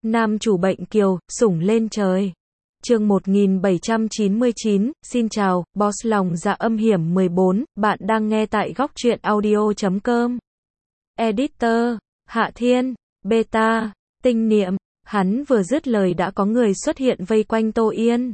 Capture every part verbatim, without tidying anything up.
Nam chủ bệnh kiều, sủng lên trời. Chương một nghìn bảy trăm chín mươi chín, xin chào, boss lòng dạ âm hiểm mười bốn, bạn đang nghe tại góc truyện audio chấm com. Editor, Hạ Thiên, Beta, Tinh Niệm, hắn vừa dứt lời đã có người xuất hiện vây quanh Tô Yên.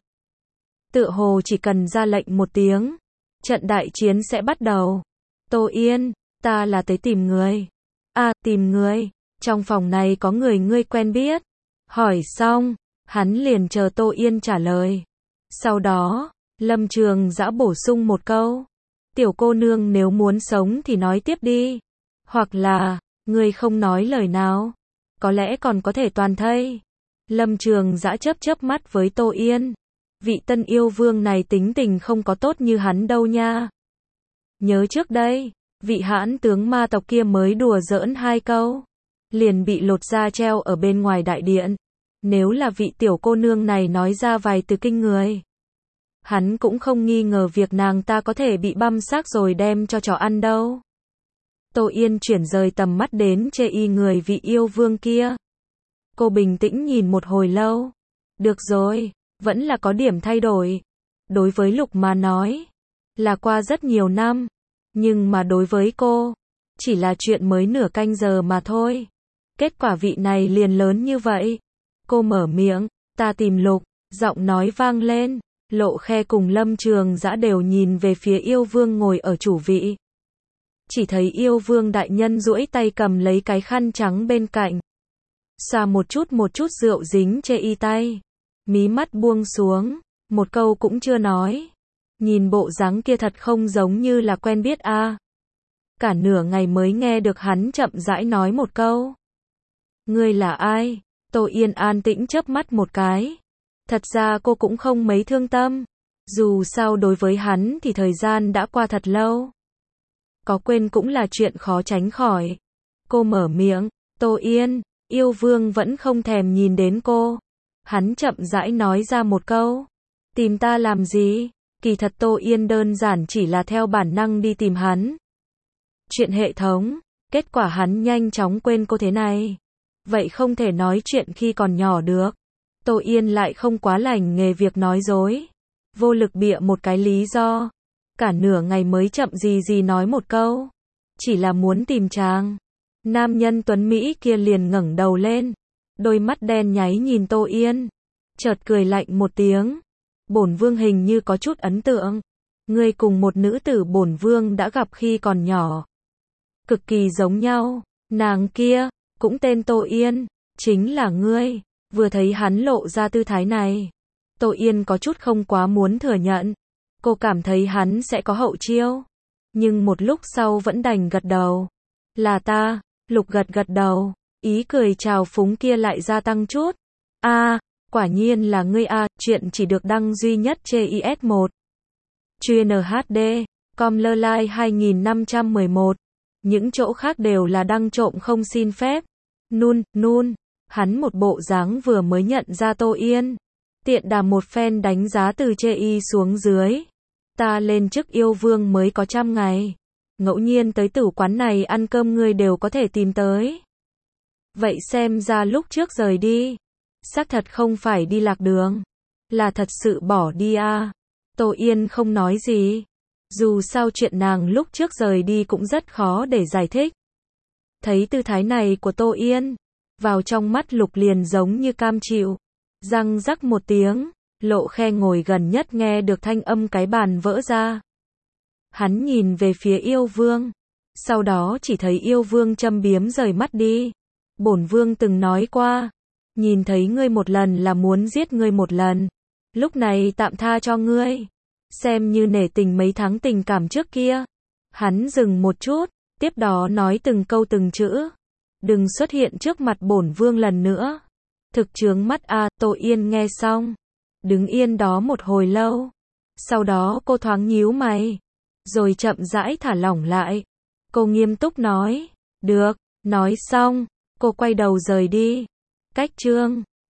Tựa hồ chỉ cần ra lệnh một tiếng, trận đại chiến sẽ bắt đầu. Tô Yên, ta là tới tìm người. À, tìm người, trong phòng này có người ngươi quen biết. Hỏi xong, hắn liền chờ Tô Yên trả lời. Sau đó, Lâm Trường Dã bổ sung một câu. Tiểu cô nương nếu muốn sống thì nói tiếp đi. Hoặc là, ngươi không nói lời nào. Có lẽ còn có thể toàn thây. Lâm Trường Dã chớp chớp mắt với Tô Yên. Vị tân yêu vương này tính tình không có tốt như hắn đâu nha. Nhớ trước đây, vị hãn tướng ma tộc kia mới đùa giỡn hai câu. Liền bị lột da treo ở bên ngoài đại điện. Nếu là vị tiểu cô nương này nói ra vài từ kinh người, hắn cũng không nghi ngờ việc nàng ta có thể bị băm xác rồi đem cho chó ăn đâu. Tô Yên chuyển rời tầm mắt đến chê y người vị yêu vương kia. Cô bình tĩnh nhìn một hồi lâu. Được rồi, vẫn là có điểm thay đổi. Đối với Lục mà nói, là qua rất nhiều năm. Nhưng mà đối với cô, chỉ là chuyện mới nửa canh giờ mà thôi. Kết quả vị này liền lớn như vậy. Cô mở miệng, ta tìm Lục, giọng nói vang lên. Lộ Khe cùng Lâm Trường Dã đều nhìn về phía yêu vương ngồi ở chủ vị. Chỉ thấy yêu vương đại nhân duỗi tay cầm lấy cái khăn trắng bên cạnh. Xoa một chút một chút rượu dính trên y tay. Mí mắt buông xuống, một câu cũng chưa nói. Nhìn bộ dáng kia thật không giống như là quen biết a. À. Cả nửa ngày mới nghe được hắn chậm rãi nói một câu. Ngươi là ai? Tô Yên an tĩnh chớp mắt một cái. Thật ra cô cũng không mấy thương tâm. Dù sao đối với hắn thì thời gian đã qua thật lâu. Có quên cũng là chuyện khó tránh khỏi. Cô mở miệng, Tô Yên, yêu vương vẫn không thèm nhìn đến cô. Hắn chậm rãi nói ra một câu. Tìm ta làm gì? Kỳ thật Tô Yên đơn giản chỉ là theo bản năng đi tìm hắn. Chuyện hệ thống, kết quả hắn nhanh chóng quên cô thế này. Vậy không thể nói chuyện khi còn nhỏ được. Tô Yên lại không quá lành nghề việc nói dối. Vô lực bịa một cái lý do. Cả nửa ngày mới chậm gì gì nói một câu. Chỉ là muốn tìm chàng. Nam nhân tuấn Mỹ kia liền ngẩng đầu lên. Đôi mắt đen nháy nhìn Tô Yên. Chợt cười lạnh một tiếng. Bổn vương hình như có chút ấn tượng. Ngươi cùng một nữ tử bổn vương đã gặp khi còn nhỏ. Cực kỳ giống nhau. Nàng kia, cũng tên Tô Yên. Chính là ngươi. Vừa thấy hắn lộ ra tư thái này. Tô Yên có chút không quá muốn thừa nhận. Cô cảm thấy hắn sẽ có hậu chiêu. Nhưng một lúc sau vẫn đành gật đầu. Là ta, Lục gật gật đầu. Ý cười trào phúng kia lại gia tăng chút. A, à, quả nhiên là ngươi a, à, chuyện chỉ được đăng duy nhất trên i ét một. Chuyên hát đê, com lơ lai hai nghìn năm trăm mười một. Những chỗ khác đều là đăng trộm không xin phép. Nun, nun. Hắn một bộ dáng vừa mới nhận ra Tô Yên. Tiện đà một phen đánh giá từ chê y xuống dưới. Ta lên chức yêu vương mới có trăm ngày. Ngẫu nhiên tới tử quán này ăn cơm ngươi đều có thể tìm tới. Vậy xem ra lúc trước rời đi. Xác thật không phải đi lạc đường. Là thật sự bỏ đi à. Tô Yên không nói gì. Dù sao chuyện nàng lúc trước rời đi cũng rất khó để giải thích. Thấy tư thái này của Tô Yên. Vào trong mắt Lục liền giống như cam chịu. Răng rắc một tiếng. Lộ Khe ngồi gần nhất nghe được thanh âm cái bàn vỡ ra. Hắn nhìn về phía yêu vương. Sau đó chỉ thấy yêu vương châm biếm rời mắt đi. Bổn vương từng nói qua. Nhìn thấy ngươi một lần là muốn giết ngươi một lần. Lúc này tạm tha cho ngươi. Xem như nể tình mấy tháng tình cảm trước kia. Hắn dừng một chút. Tiếp đó nói từng câu từng chữ. Đừng xuất hiện trước mặt bổn vương lần nữa. Thực chướng mắt a. À, Tô Yên nghe xong. Đứng yên đó một hồi lâu. Sau đó cô thoáng nhíu mày. Rồi chậm rãi thả lỏng lại. Cô nghiêm túc nói. Được. Nói xong. Cô quay đầu rời đi. Cách chương.